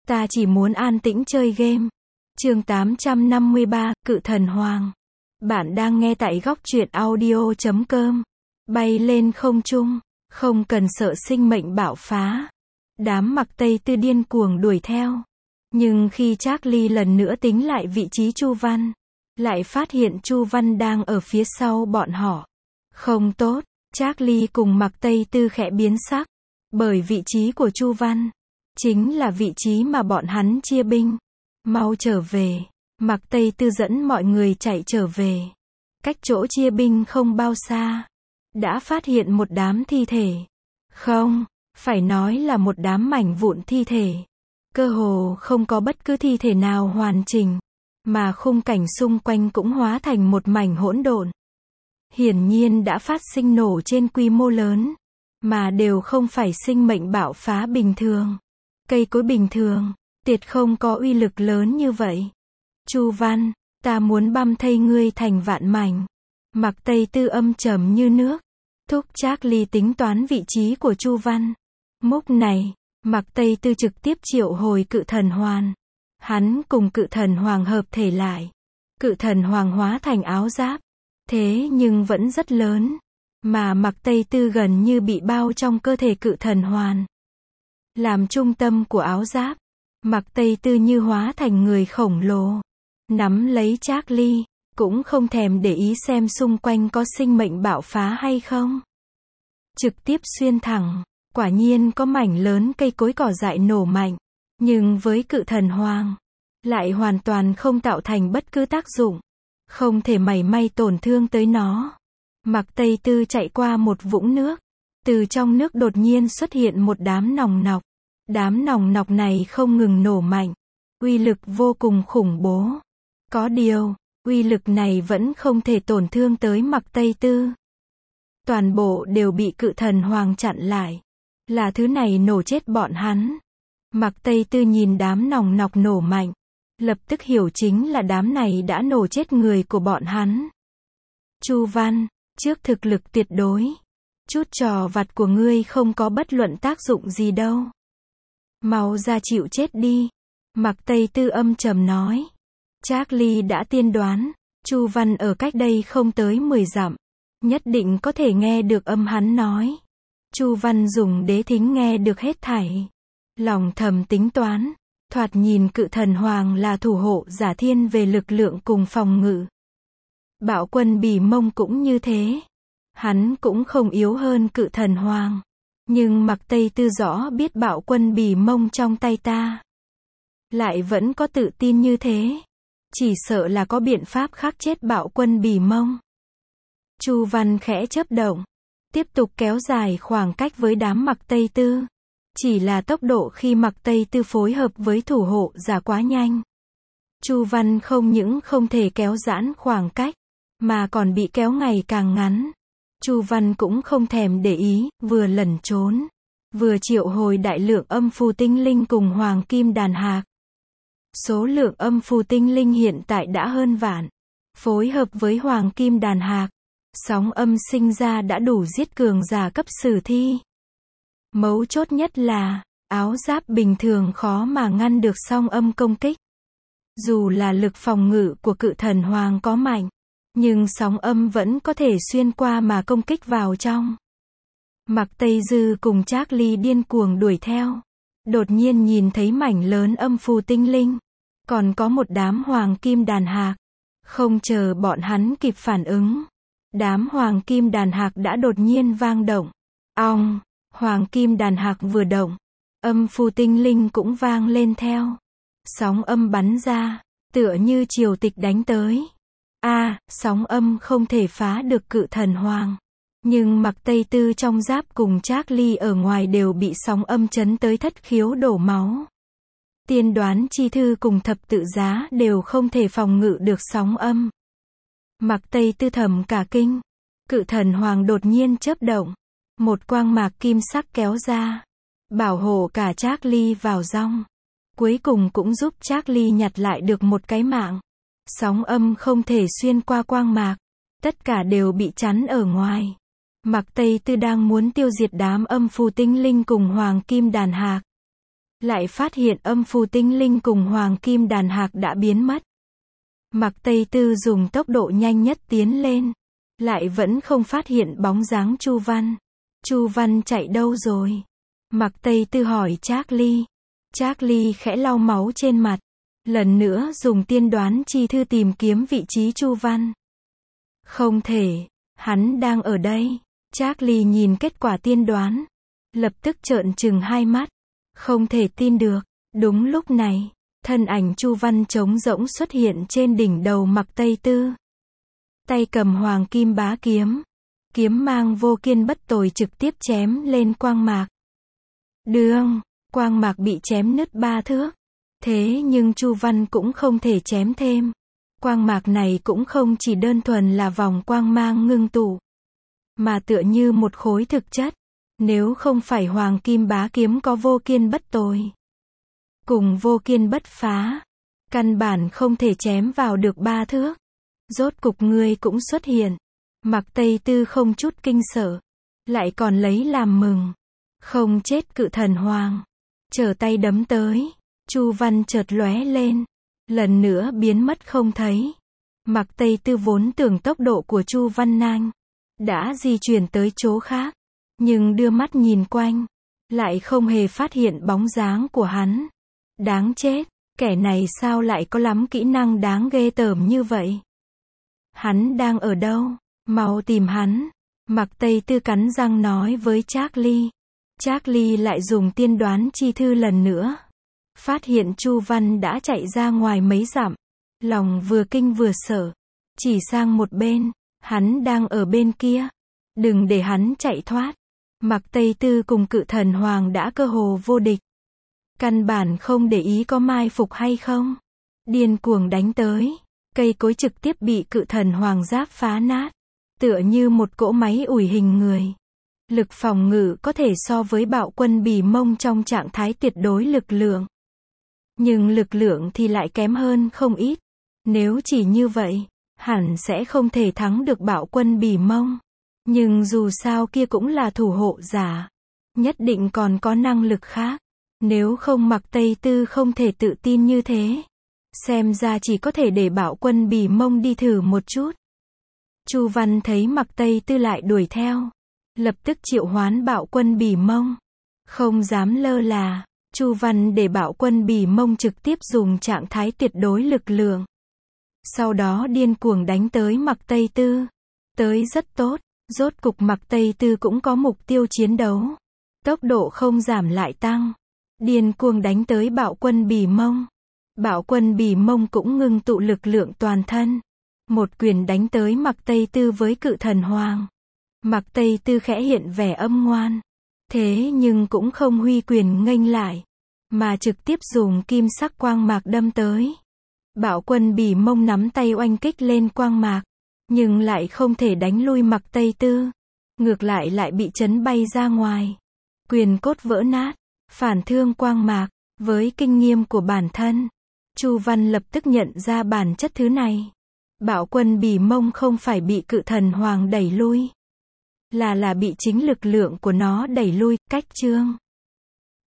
Ta chỉ muốn an tĩnh chơi game. Chương 853, Cự Thần Hoàng. Bạn đang nghe tại góc truyện audio.com. Bay lên không trung, không cần sợ sinh mệnh bạo phá. Đám Mặc Tây Tư điên cuồng đuổi theo. Nhưng khi Charlie lần nữa tính lại vị trí Chu Văn, lại phát hiện Chu Văn đang ở phía sau bọn họ. Không tốt, Charlie cùng Mặc Tây Tư khẽ biến sắc. Bởi vị trí của Chu Văn chính là vị trí mà bọn hắn chia binh. Mau trở về. Mặc Tây Tư dẫn mọi người chạy trở về. Cách chỗ chia binh không bao xa, đã phát hiện một đám thi thể. Không, phải nói là một đám mảnh vụn thi thể. Cơ hồ không có bất cứ thi thể nào hoàn chỉnh, mà khung cảnh xung quanh cũng hóa thành một mảnh hỗn độn. Hiển nhiên đã phát sinh nổ trên quy mô lớn, mà đều không phải sinh mệnh bạo phá bình thường. Cây cối bình thường, tuyệt không có uy lực lớn như vậy. Chu Văn, ta muốn băm thây ngươi thành vạn mảnh. Mặc Tây Tư âm trầm như nước. Thúc Charlie tính toán vị trí của Chu Văn. Lúc này, Mặc Tây Tư trực tiếp triệu hồi Cự Thần Hoàn. Hắn cùng Cự Thần Hoàng hợp thể lại. Cự Thần Hoàng hóa thành áo giáp. Thế nhưng vẫn rất lớn. Mà Mặc Tây Tư gần như bị bao trong cơ thể Cự Thần Hoàn. Làm trung tâm của áo giáp, Mặc Tây Tư như hóa thành người khổng lồ. Nắm lấy Charlie, cũng không thèm để ý xem xung quanh có sinh mệnh bạo phá hay không. Trực tiếp xuyên thẳng, quả nhiên có mảnh lớn cây cối cỏ dại nổ mạnh. Nhưng với Cự Thần Hoàng, lại hoàn toàn không tạo thành bất cứ tác dụng. Không thể mảy may tổn thương tới nó. Mặc Tây Tư chạy qua một vũng nước. Từ trong nước đột nhiên xuất hiện một đám nòng nọc. Đám nòng nọc này không ngừng nổ mạnh. Uy lực vô cùng khủng bố. Có điều, uy lực này vẫn không thể tổn thương tới Mặc Tây Tư. Toàn bộ đều bị Cự Thần Hoàng chặn lại. Là thứ này nổ chết bọn hắn. Mặc Tây Tư nhìn đám nòng nọc nổ mạnh. Lập tức hiểu chính là đám này đã nổ chết người của bọn hắn. Chu Văn, trước thực lực tuyệt đối. Chút trò vặt của ngươi không có bất luận tác dụng gì đâu. Mau ra chịu chết đi. Mặc Tây Tư âm trầm nói. Charlie đã tiên đoán, Chu Văn ở cách đây không tới 10 dặm. Nhất định có thể nghe được âm hắn nói. Chu Văn dùng đế thính nghe được hết thảy. Lòng thầm tính toán, thoạt nhìn Cự Thần Hoàng là thủ hộ giả thiên về lực lượng cùng phòng ngự. Bạo Quân Bỉ Mông cũng như thế. Hắn cũng không yếu hơn Cự Thần Hoàng. Nhưng Mặc Tây Tư rõ biết Bạo Quân Bỉ Mông trong tay ta. Lại vẫn có tự tin như thế. Chỉ sợ là có biện pháp khắc chết Bạo Quân Bỉ Mông. Chu Văn khẽ chớp động. Tiếp tục kéo dài khoảng cách với đám Mặc Tây Tư. Chỉ là tốc độ khi Mặc Tây Tư phối hợp với thủ hộ giả quá nhanh. Chu Văn không những không thể kéo giãn khoảng cách, mà còn bị kéo ngày càng ngắn. Chu Văn cũng không thèm để ý, vừa lẩn trốn, vừa triệu hồi đại lượng âm phù tinh linh cùng hoàng kim đàn hạc. Số lượng âm phù tinh linh hiện tại đã hơn vạn. Phối hợp với hoàng kim đàn hạc, sóng âm sinh ra đã đủ giết cường giả cấp sử thi. Mấu chốt nhất là, áo giáp bình thường khó mà ngăn được sóng âm công kích. Dù là lực phòng ngự của Cự Thần Hoàng có mạnh, nhưng sóng âm vẫn có thể xuyên qua mà công kích vào trong. Mặc Tây Dư cùng Charlie điên cuồng đuổi theo. Đột nhiên nhìn thấy mảnh lớn âm phù tinh linh. Còn có một đám hoàng kim đàn hạc. Không chờ bọn hắn kịp phản ứng. Đám hoàng kim đàn hạc đã đột nhiên vang động. Ong, hoàng kim đàn hạc vừa động. Âm phù tinh linh cũng vang lên theo. Sóng âm bắn ra, tựa như triều tịch đánh tới. Sóng âm không thể phá được Cự Thần Hoàng. Nhưng Mặc Tây Tư trong giáp cùng Charlie ở ngoài đều bị sóng âm chấn tới thất khiếu đổ máu. Tiên đoán chi thư cùng thập tự giá đều không thể phòng ngự được sóng âm. Mặc Tây Tư thầm cả kinh. Cự Thần Hoàng đột nhiên chớp động. Một quang mạc kim sắc kéo ra. Bảo hộ cả Charlie vào trong. Cuối cùng cũng giúp Charlie nhặt lại được một cái mạng. Sóng âm không thể xuyên qua quang mạc. Tất cả đều bị chắn ở ngoài. Mặc Tây Tư đang muốn tiêu diệt đám âm phù tinh linh cùng hoàng kim đàn hạc. lại phát hiện âm phù tinh linh cùng hoàng kim đàn hạc đã biến mất. Mạc Tây Tư dùng tốc độ nhanh nhất tiến lên, lại vẫn không phát hiện bóng dáng Chu Văn. Chu Văn chạy đâu rồi? Mạc Tây Tư hỏi Charlie. Charlie khẽ lau máu trên mặt, lần nữa dùng tiên đoán chi thư tìm kiếm vị trí Chu Văn. Không thể, hắn đang ở đây. Charlie nhìn kết quả tiên đoán, lập tức trợn trừng hai mắt, không thể tin được. Đúng lúc này, thân ảnh Chu Văn trống rỗng xuất hiện trên đỉnh đầu Mạc Tây Tư. Tay cầm hoàng kim bá kiếm, kiếm mang vô kiên bất tồi trực tiếp chém lên quang mạc. Đương, quang mạc bị chém nứt 3 thước. Thế nhưng Chu Văn cũng không thể chém thêm. Quang mạc này cũng không chỉ đơn thuần là vòng quang mang ngưng tụ, mà tựa như một khối thực chất. Nếu không phải hoàng kim bá kiếm có vô kiên bất tồi, cùng vô kiên bất phá, căn bản không thể chém vào được 3 thước. Rốt cục ngươi cũng xuất hiện. Mạc Tây Tư không chút kinh sợ, lại còn lấy làm mừng. Không chết cự thần hoàng. Trở tay đấm tới. Chu Văn chợt lóe lên, lần nữa biến mất không thấy. Mạc Tây Tư vốn tưởng tốc độ của Chu Văn nhanh, đã di chuyển tới chỗ khác, nhưng đưa mắt nhìn quanh, lại không hề phát hiện bóng dáng của hắn. Đáng chết, kẻ này sao lại có lắm kỹ năng đáng ghê tởm như vậy? Hắn đang ở đâu? Mau tìm hắn. Mạc Tây Tư cắn răng nói với Charlie. Charlie lại dùng tiên đoán chi thư lần nữa. Phát hiện Chu Văn đã chạy ra ngoài mấy dặm. Lòng vừa kinh vừa sợ. Chỉ sang một bên. Hắn đang ở bên kia. Đừng để hắn chạy thoát. Mạc Tây Tư cùng cự thần hoàng đã cơ hồ vô địch. Căn bản không để ý có mai phục hay không. Điên cuồng đánh tới. Cây cối trực tiếp bị cự thần hoàng giáp phá nát. Tựa như một cỗ máy ủi hình người. Lực phòng ngự có thể so với bạo quân Bỉ Mông trong trạng thái tuyệt đối lực lượng. Nhưng lực lượng thì lại kém hơn không ít. Nếu chỉ như vậy, hẳn sẽ không thể thắng được bạo quân Bỉ Mông. Nhưng dù sao kia cũng là thủ hộ giả. Nhất định còn có năng lực khác. Nếu không Mạc Tây Tư không thể tự tin như thế. Xem ra chỉ có thể để bạo quân Bỉ Mông đi thử một chút. Chu Văn thấy Mạc Tây Tư lại đuổi theo, lập tức triệu hoán bạo quân Bỉ Mông. Không dám lơ là, Chu Văn để bạo quân Bỉ Mông trực tiếp dùng trạng thái tuyệt đối lực lượng. Sau đó điên cuồng đánh tới Mạc Tây Tư. Tới rất tốt, rốt cục Mạc Tây Tư cũng có mục tiêu chiến đấu. Tốc độ không giảm lại tăng. Điên cuồng đánh tới bạo quân Bỉ Mông. Bạo quân Bỉ Mông cũng ngưng tụ lực lượng toàn thân. Một quyền đánh tới Mạc Tây Tư với cự thần hoàng. Mạc Tây Tư khẽ hiện vẻ âm ngoan. Thế nhưng cũng không huy quyền nghênh lại, mà trực tiếp dùng kim sắc quang mạc đâm tới. Bạo quân Bỉ Mông nắm tay oanh kích lên quang mạc, nhưng lại không thể đánh lui Mạc Tây Tư. Ngược lại bị chấn bay ra ngoài. Quyền cốt vỡ nát, phản thương quang mạc. Với kinh nghiệm của bản thân, Chu Văn lập tức nhận ra bản chất thứ này. Bạo quân Bỉ Mông không phải bị cự thần hoàng đẩy lui, là bị chính lực lượng của nó đẩy lui. Cách chương